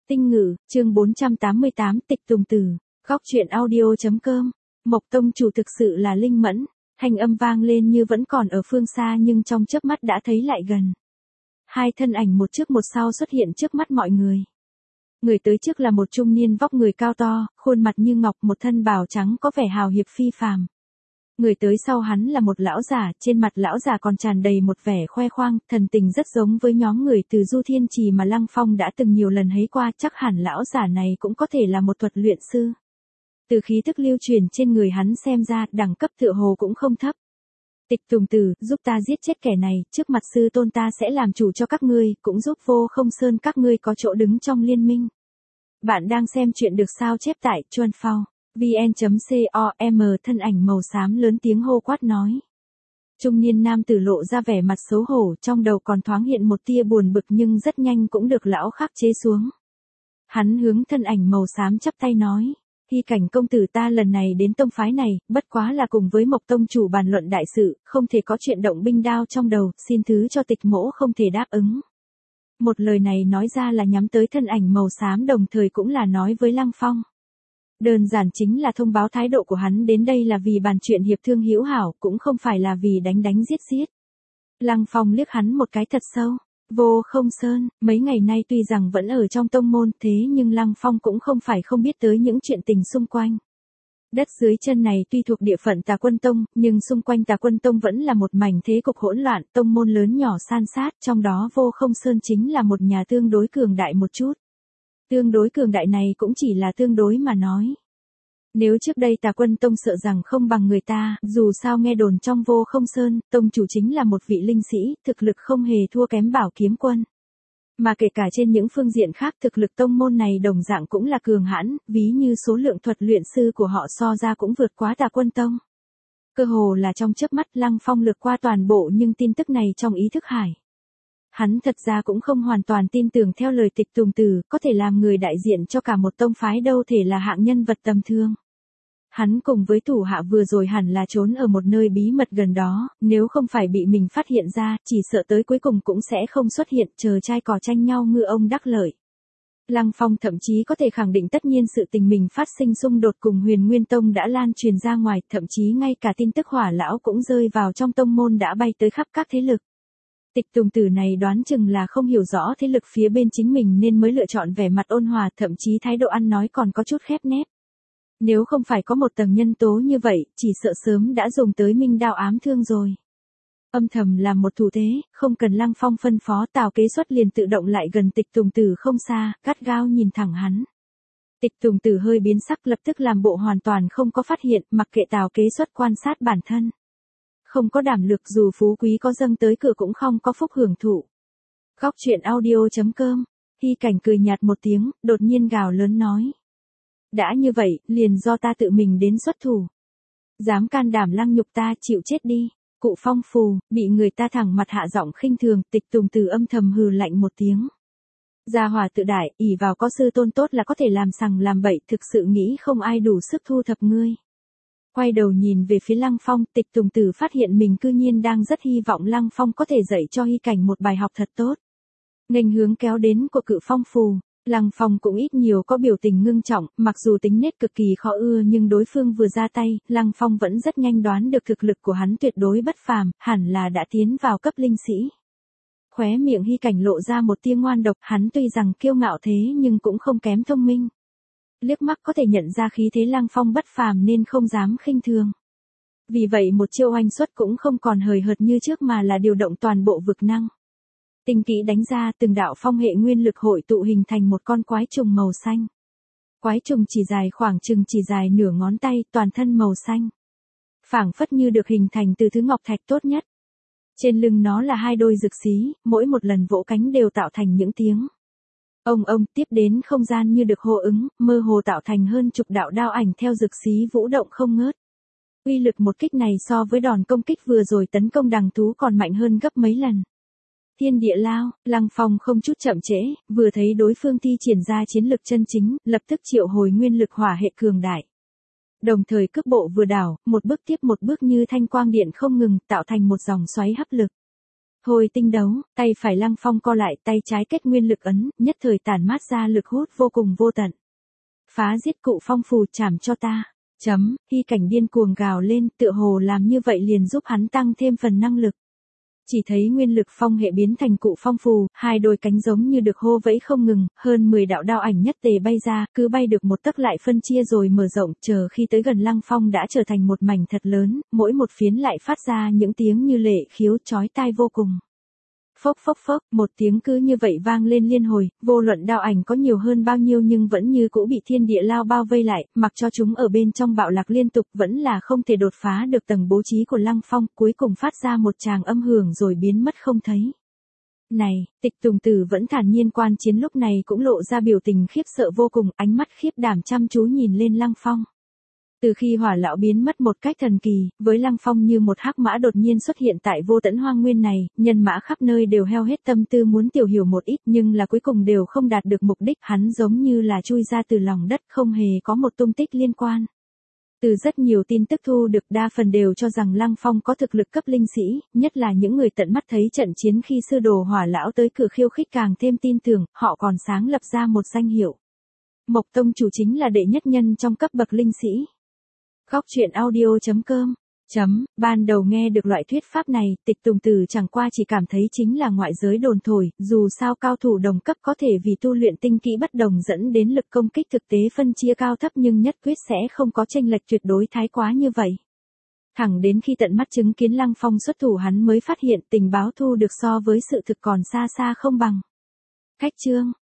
Tinh Ngữ, chương 488, Tịch Tùng Tử, góc truyện audio.com. Mộc tông chủ thực sự là linh mẫn, thanh âm vang lên như vẫn còn ở phương xa nhưng trong chớp mắt đã thấy lại gần. Hai thân ảnh một trước một sau xuất hiện trước mắt mọi người. Người tới trước là một trung niên vóc người cao to, khuôn mặt như ngọc, một thân bào trắng có vẻ hào hiệp phi phàm. Người tới sau hắn là một lão giả, trên mặt lão giả còn tràn đầy một vẻ khoe khoang, thần tình rất giống với nhóm người từ Du Thiên Trì mà Lăng Phong đã từng nhiều lần thấy qua, chắc hẳn lão giả này cũng có thể là một thuật luyện sư. Từ khí thức lưu truyền trên người hắn xem ra, đẳng cấp tựa hồ cũng không thấp. Tịch Tùng Tử, giúp ta giết chết kẻ này, trước mặt sư tôn ta sẽ làm chủ cho các ngươi, cũng giúp Vô Không Sơn các ngươi có chỗ đứng trong liên minh. Bạn đang xem chuyện được sao chép tại Chuan Phao. vn.com. Thân ảnh màu xám lớn tiếng hô quát nói. Trung niên nam tử lộ ra vẻ mặt xấu hổ, trong đầu còn thoáng hiện một tia buồn bực nhưng rất nhanh cũng được lão khắc chế xuống. Hắn hướng thân ảnh màu xám chắp tay nói. Hy Cảnh công tử, ta lần này đến tông phái này, bất quá là cùng với Mộc tông chủ bàn luận đại sự, không thể có chuyện động binh đao trong đầu, xin thứ cho tịch mỗ không thể đáp ứng. Một lời này nói ra là nhắm tới thân ảnh màu xám, đồng thời cũng là nói với Lăng Phong. Đơn giản chính là thông báo thái độ của hắn đến đây là vì bàn chuyện hiệp thương hữu hảo, cũng không phải là vì đánh đánh giết giết. Lăng Phong liếc hắn một cái thật sâu. Vô Không Sơn, mấy ngày nay tuy rằng vẫn ở trong tông môn, thế nhưng Lăng Phong cũng không phải không biết tới những chuyện tình xung quanh. Đất dưới chân này tuy thuộc địa phận Tà Quân Tông, nhưng xung quanh Tà Quân Tông vẫn là một mảnh thế cục hỗn loạn, tông môn lớn nhỏ san sát, trong đó Vô Không Sơn chính là một nhà tương đối cường đại một chút. Tương đối cường đại này cũng chỉ là tương đối mà nói. Nếu trước đây Tà Quân Tông sợ rằng không bằng người ta, dù sao nghe đồn trong Vô Không Sơn, tông chủ chính là một vị linh sĩ, thực lực không hề thua kém Bảo Kiếm Quân. Mà kể cả trên những phương diện khác, thực lực tông môn này đồng dạng cũng là cường hãn, ví như số lượng thuật luyện sư của họ so ra cũng vượt quá Tà Quân Tông. Cơ hồ là trong chớp mắt, Lăng Phong lược qua toàn bộ nhưng tin tức này trong ý thức hải. Hắn thật ra cũng không hoàn toàn tin tưởng theo lời Tịch Tùng Tử, có thể làm người đại diện cho cả một tông phái đâu thể là hạng nhân vật tầm thường. Hắn cùng với thủ hạ vừa rồi hẳn là trốn ở một nơi bí mật gần đó, nếu không phải bị mình phát hiện ra, chỉ sợ tới cuối cùng cũng sẽ không xuất hiện, chờ trai cò tranh nhau ngư ông đắc lợi. Lăng Phong thậm chí có thể khẳng định tất nhiên sự tình mình phát sinh xung đột cùng Huyền Nguyên Tông đã lan truyền ra ngoài, thậm chí ngay cả tin tức Hỏa lão cũng rơi vào trong tông môn đã bay tới khắp các thế lực. Tịch Tùng Tử này đoán chừng là không hiểu rõ thế lực phía bên chính mình nên mới lựa chọn vẻ mặt ôn hòa, thậm chí thái độ ăn nói còn có chút khép nép. Nếu không phải có một tầng nhân tố như vậy, chỉ sợ sớm đã dùng tới minh đao ám thương rồi. Âm thầm làm một thủ thế, không cần Lăng Phong phân phó, Tào Kế Xuất liền tự động lại gần Tịch Tùng Tử không xa, gắt gao nhìn thẳng hắn. Tịch Tùng Tử hơi biến sắc, lập tức làm bộ hoàn toàn không có phát hiện, mặc kệ Tào Kế Xuất quan sát bản thân. Không có đảm lực, dù phú quý có dâng tới cửa cũng không có phúc hưởng thụ. Góc truyện audio.com. Hy Cảnh cười nhạt một tiếng, đột nhiên gào lớn nói. Đã như vậy, liền do ta tự mình đến xuất thủ. Dám can đảm lăng nhục ta, chịu chết đi. Cụ Phong Phù, bị người ta thẳng mặt hạ giọng khinh thường, Tịch Tùng Tử âm thầm hừ lạnh một tiếng. Gia hỏa tự đại, ỷ vào có sư tôn tốt là có thể làm sằng làm bậy, thực sự nghĩ không ai đủ sức thu thập ngươi. Quay đầu nhìn về phía Lăng Phong, Tịch Tùng Tử phát hiện mình cư nhiên đang rất hy vọng Lăng Phong có thể dạy cho Hy Cảnh một bài học thật tốt. Nghênh hướng kéo đến của Cự Phong Phù, Lăng Phong cũng ít nhiều có biểu tình ngưng trọng, mặc dù tính nết cực kỳ khó ưa nhưng đối phương vừa ra tay, Lăng Phong vẫn rất nhanh đoán được thực lực của hắn tuyệt đối bất phàm, hẳn là đã tiến vào cấp linh sĩ. Khóe miệng Hy Cảnh lộ ra một tia ngoan độc, hắn tuy rằng kiêu ngạo thế nhưng cũng không kém thông minh. Liếc mắt có thể nhận ra khí thế Lăng Phong bất phàm nên không dám khinh thường. Vì vậy một chiêu oanh xuất cũng không còn hời hợt như trước mà là điều động toàn bộ vực năng. Tinh kỹ đánh ra, từng đạo phong hệ nguyên lực hội tụ hình thành một con quái trùng màu xanh. Quái trùng chỉ dài khoảng chừng chỉ dài nửa ngón tay, toàn thân màu xanh. Phảng phất như được hình thành từ thứ ngọc thạch tốt nhất. Trên lưng nó là hai đôi rực xí, mỗi một lần vỗ cánh đều tạo thành những tiếng. Ông tiếp đến không gian như được hô ứng, mơ hồ tạo thành hơn chục đạo đao ảnh theo rực xí vũ động không ngớt. Uy lực một kích này so với đòn công kích vừa rồi tấn công đằng thú còn mạnh hơn gấp mấy lần. Thiên địa lao, Lăng Phong không chút chậm trễ, vừa thấy đối phương thi triển ra chiến lực chân chính, lập tức triệu hồi nguyên lực hỏa hệ cường đại. Đồng thời cước bộ vừa đảo, một bước tiếp một bước như thanh quang điện không ngừng, tạo thành một dòng xoáy hấp lực. Hồi tinh đấu, tay phải Lăng Phong co lại, tay trái kết nguyên lực ấn, nhất thời tản mát ra lực hút vô cùng vô tận. Phá giết cụ phong phù, chảm cho ta. Hy cảnh điên cuồng gào lên, tựa hồ làm như vậy liền giúp hắn tăng thêm phần năng lực. Chỉ thấy nguyên lực phong hệ biến thành cụ phong phù, hai đôi cánh giống như được hô vẫy không ngừng, hơn 10 đạo đao ảnh nhất tề bay ra, cứ bay được một tấc lại phân chia rồi mở rộng, chờ khi tới gần Lăng Phong đã trở thành một mảnh thật lớn, mỗi một phiến lại phát ra những tiếng như lệ khiếu chói tai vô cùng. Phốc phốc phốc, một tiếng cứ như vậy vang lên liên hồi, vô luận đao ảnh có nhiều hơn bao nhiêu nhưng vẫn như cũ bị thiên địa lao bao vây lại, mặc cho chúng ở bên trong bạo lạc liên tục vẫn là không thể đột phá được tầng bố trí của Lăng Phong, cuối cùng phát ra một tràng âm hưởng rồi biến mất không thấy. Này, Tịch Tùng Tử vẫn thản nhiên quan chiến lúc này cũng lộ ra biểu tình khiếp sợ vô cùng, ánh mắt khiếp đảm chăm chú nhìn lên Lăng Phong. Từ khi Hỏa lão biến mất một cách thần kỳ, với Lăng Phong như một hắc mã đột nhiên xuất hiện tại vô tận hoang nguyên này, nhân mã khắp nơi đều heo hết tâm tư muốn tiểu hiểu một ít nhưng là cuối cùng đều không đạt được mục đích, hắn giống như là chui ra từ lòng đất không hề có một tung tích liên quan. Từ rất nhiều tin tức thu được đa phần đều cho rằng Lăng Phong có thực lực cấp linh sĩ, nhất là những người tận mắt thấy trận chiến khi sư đồ Hỏa lão tới cửa khiêu khích càng thêm tin tưởng, họ còn sáng lập ra một danh hiệu. Mộc Tông chủ chính là đệ nhất nhân trong cấp bậc linh sĩ. Góc truyện audio.com. Ban đầu nghe được loại thuyết pháp này, Tịch Tùng Tử chẳng qua chỉ cảm thấy chính là ngoại giới đồn thổi, dù sao cao thủ đồng cấp có thể vì tu luyện tinh kỹ bất đồng dẫn đến lực công kích thực tế phân chia cao thấp nhưng nhất quyết sẽ không có chênh lệch tuyệt đối thái quá như vậy. Thẳng đến khi tận mắt chứng kiến Lăng Phong xuất thủ hắn mới phát hiện tình báo thu được so với sự thực còn xa xa không bằng. Khách chương.